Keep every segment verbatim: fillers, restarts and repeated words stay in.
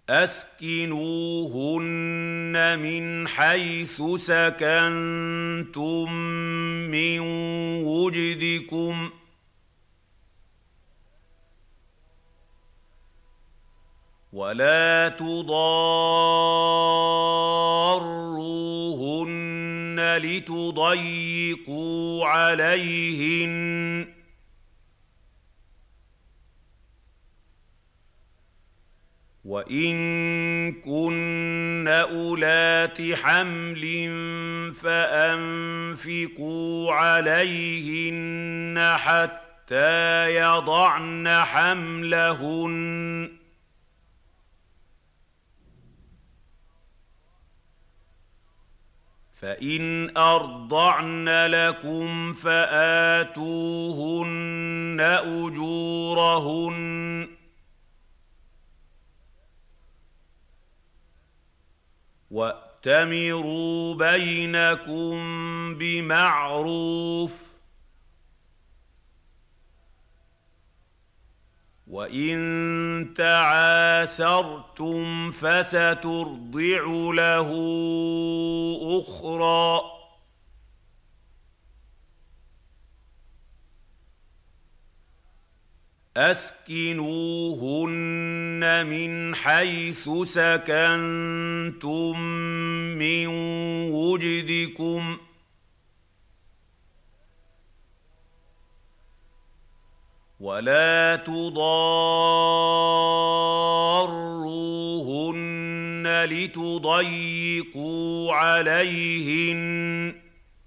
أسكنوهن من حيث سكنتم من وجدكم ولا تضاروهن لتضيقوا عليهن وإن كن أولات حمل فأنفقوا عليهن حتى يضعن حملهن فإن أرضعن لكم فآتوهن أجورهن وَأْتَمِرُوا بَيْنَكُم بِمَعْرُوفٍ ۖ وَإِن تَعَاسَرْتُمْ فَسَتُرْضِعُ لَهُ أُخْرَىٰ. أسكنوهن من حيث سكنتم من وجدكم ولا تضاروهن لتضيقوا عليهن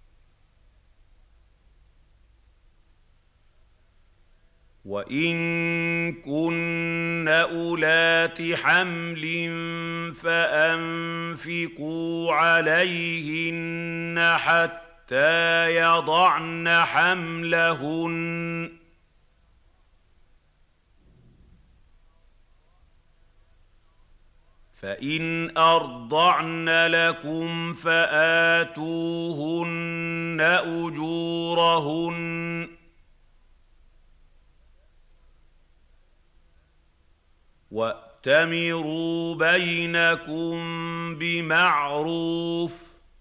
وإن كن أولات حمل فأنفقوا عليهن حتى يضعن حملهن فإن أرضعن لكم فآتوهن أجورهن وَأْتَمِرُوا بَيْنَكُم بِمَعْرُوفٍ ۖ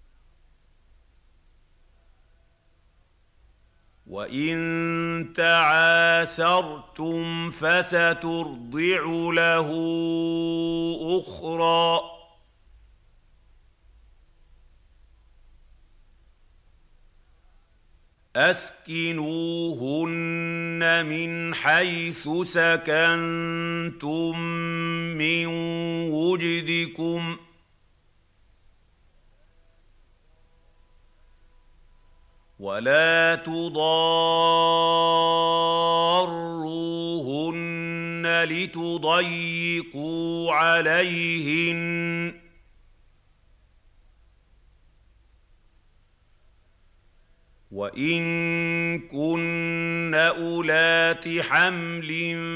وَإِن تَعَاسَرْتُمْ فَسَتُرْضِعُ لَهُ أُخْرَىٰ. أسكنوهن من حيث سكنتم من وجدكم ولا تضاروهن لتضيقوا عليهن وإن كن أولات حمل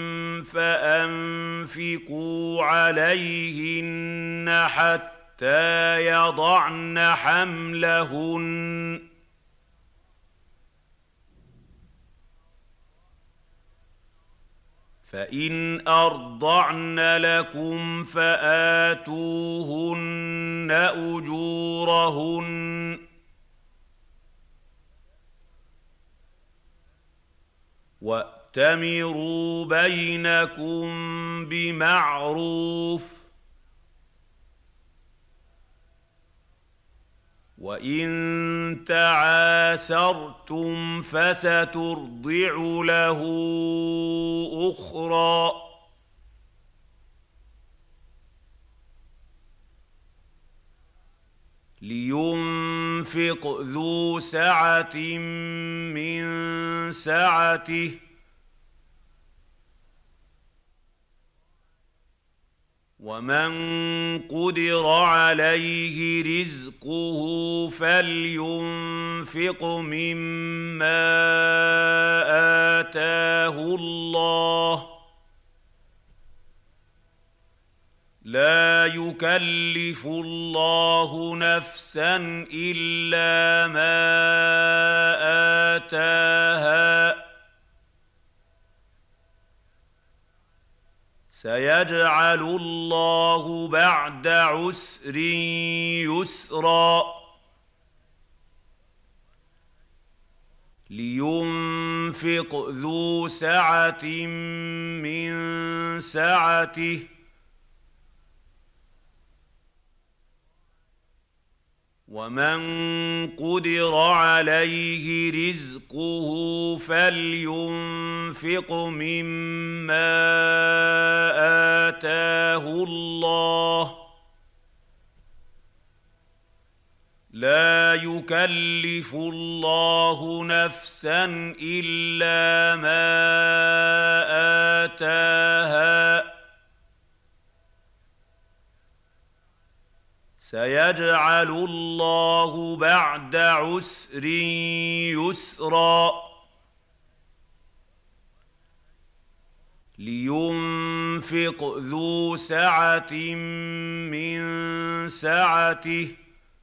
فأنفقوا عليهن حتى يضعن حملهن فإن أرضعن لكم فآتوهن أجورهن وَأْتَمِرُوا بَيْنَكُم بِمَعْرُوفٍ ۖ وَإِن تَعَاسَرْتُمْ فَسَتُرْضِعُ لَهُ أُخْرَىٰ. لينفق ذو سعة من سعته ومن قدر عليه رزقه فلينفق مما آتاه الله لا يكلف الله نفسا إلا ما آتاها سيجعل الله بعد عسر يسرا لينفق ذو سعة من سعته ومن قدر عليه رزقه فلينفق مما آتاه الله لا يكلف الله نفسا إلا ما آتاها سيجعل الله بعد عسر يسرا لينفق ذو سعة من سعته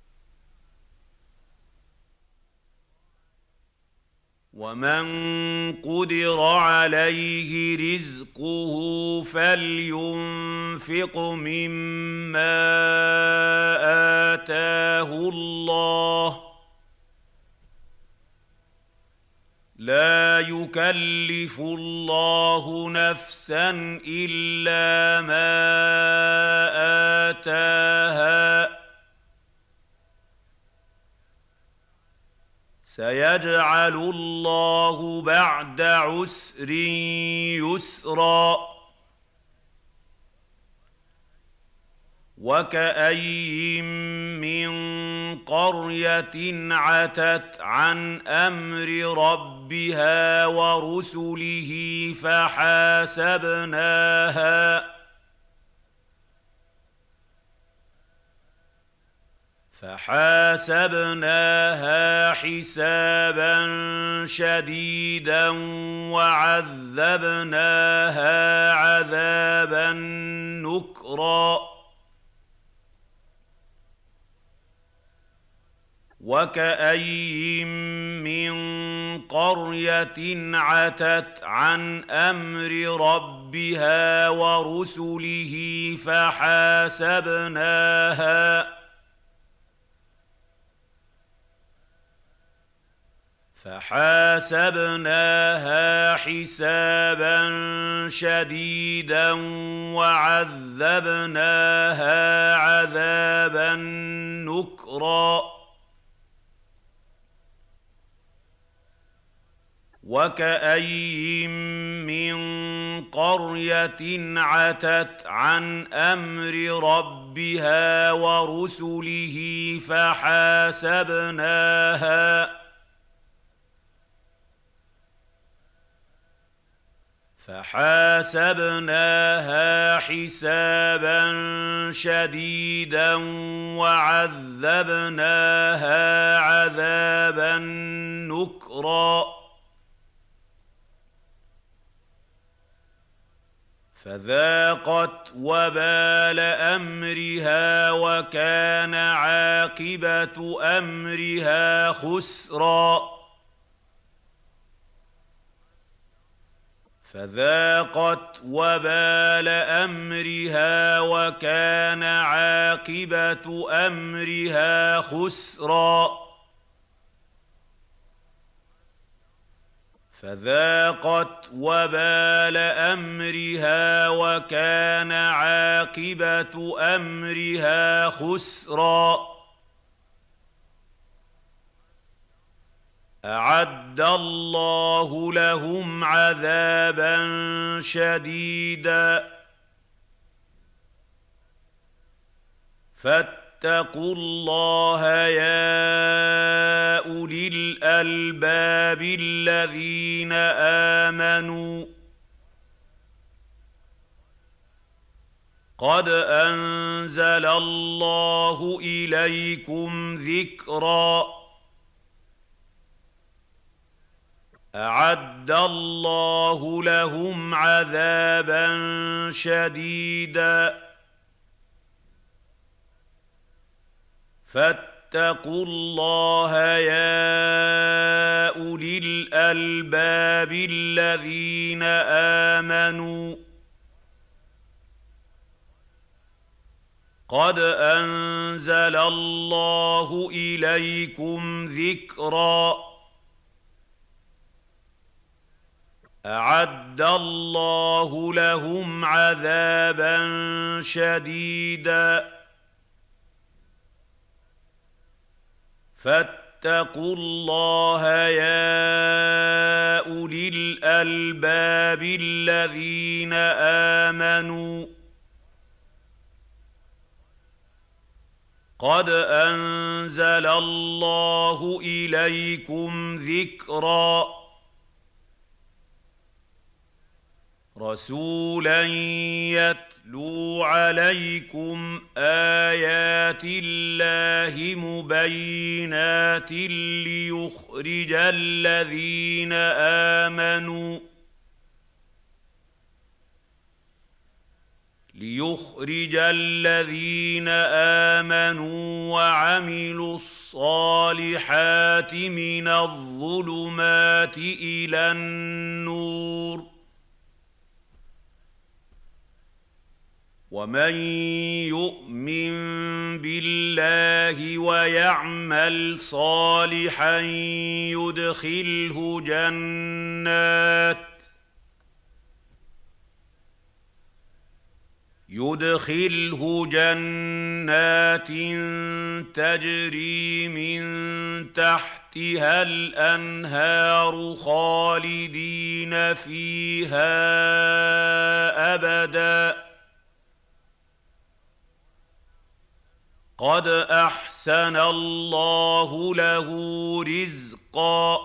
ومن قدر عليه رزقه فلينفق مما آتاه الله لا يكلف الله نفسا إلا ما آتاها سيجعل الله بعد عسر يسرا وكأين من قرية عتت عن أمر ربها ورسله فحاسبناها فحاسبناها حسابا شديدا وعذبناها عذابا نكرا وكأين من قرية عتت عن أمر ربها ورسله فحاسبناها فحاسبناها حسابا شديدا وعذبناها عذابا نكرا وكأين من قرية عتت عن أمر ربها ورسله فحاسبناها فحاسبناها حسابا شديدا وعذبناها عذابا نكرا فذاقت وبال أمرها وكان عاقبة أمرها خسرا فذاقت وبال أمرها وكان عاقبة أمرها خسرا فذاقت وبال أمرها وكان عاقبة أمرها خسرا أعد الله لهم عذابا شديدا فاتقوا الله يا أولي الألباب الذين آمنوا قد أنزل الله إليكم ذكرا أعد الله لهم عذابا شديدا فاتقوا الله يا أولي الألباب الذين آمنوا قد أنزل الله إليكم ذكرا أعد الله لهم عذابا شديدا فاتقوا الله يا أولي الألباب الذين آمنوا قد أنزل الله إليكم ذكرا رسولا يتلو عليكم آيات الله مبينات ليخرج الذين آمنوا ليخرج الذين آمنوا وعملوا الصالحات من الظلمات إلى النور ومن يؤمن بالله ويعمل صالحا يدخله جنات يدخله جنات تجري من تحتها الأنهار خالدين فيها أبدا قد أحسن الله له رزقا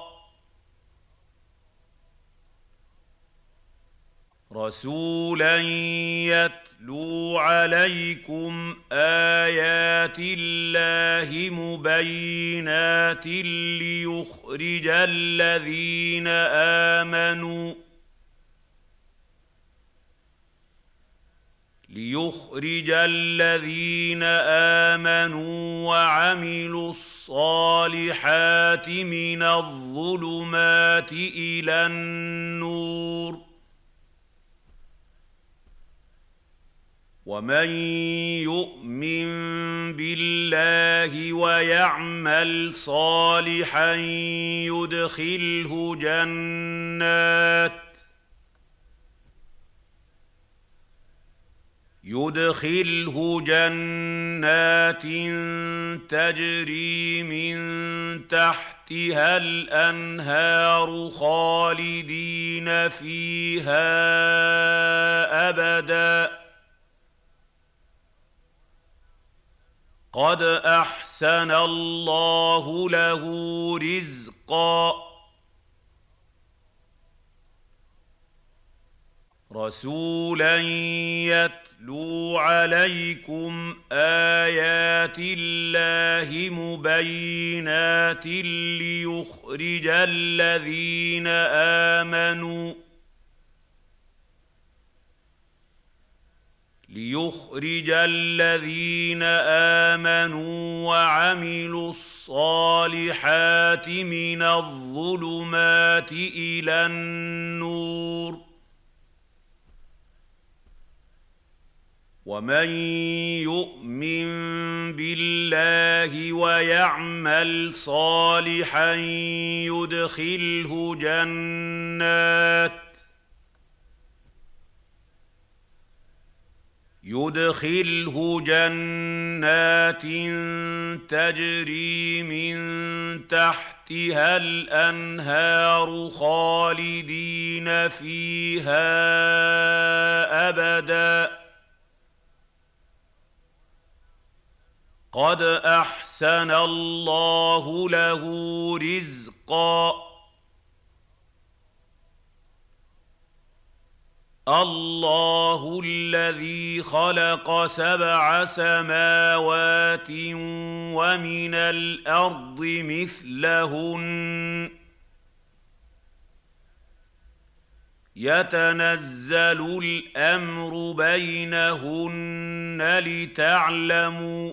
رسولا يتلو عليكم آيات الله مبينات ليخرج الذين آمنوا ليخرج الذين آمنوا وعملوا الصالحات من الظلمات إلى النور ومن يؤمن بالله ويعمل صالحا يدخله جنات يدخله جنات تجري من تحتها الأنهار خالدين فيها أبدا قد أحسن الله له رزقا رسولا يتلو عليكم آيات الله مبينات ليخرج الذين آمنوا ليخرج الذين آمنوا وعملوا الصالحات من الظلمات إلى النور ومن يؤمن بالله ويعمل صالحا يدخله جنات يدخله جنات تجري من تحتها الأنهار خالدين فيها أبدا قد أحسن الله له رزقا الله الذي خلق سبع سماوات ومن الأرض مثلهن يتنزل الأمر بينهن لتعلموا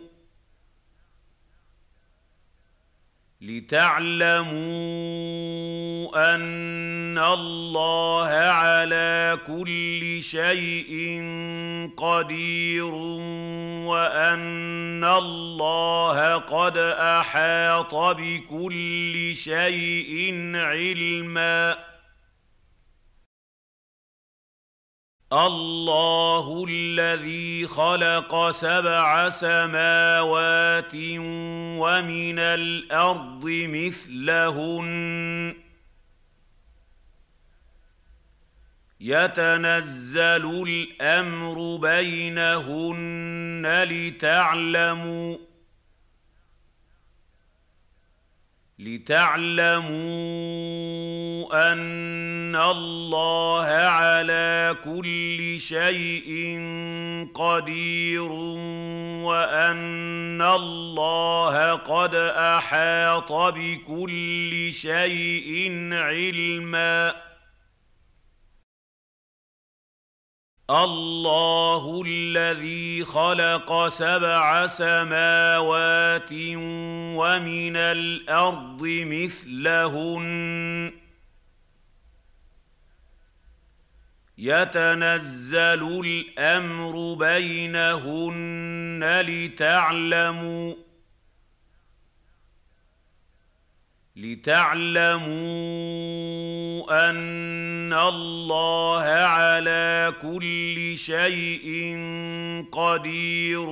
لتعلموا أن الله على كل شيء قدير وأن الله قد أحاط بكل شيء علما الله الذي خلق سبع سماوات ومن الأرض مثلهن يتنزل الأمر بينهن لتعلموا لتعلموا أن الله على كل شيء قدير وأن الله قد أحاط بكل شيء علما الله الذي خلق سبع سماوات ومن الأرض مثلهن يتنزل الأمر بينهن لتعلموا لتعلموا أن الله على كل شيء قدير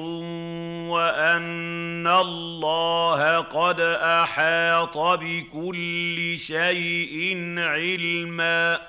وأن الله قد أحاط بكل شيء علما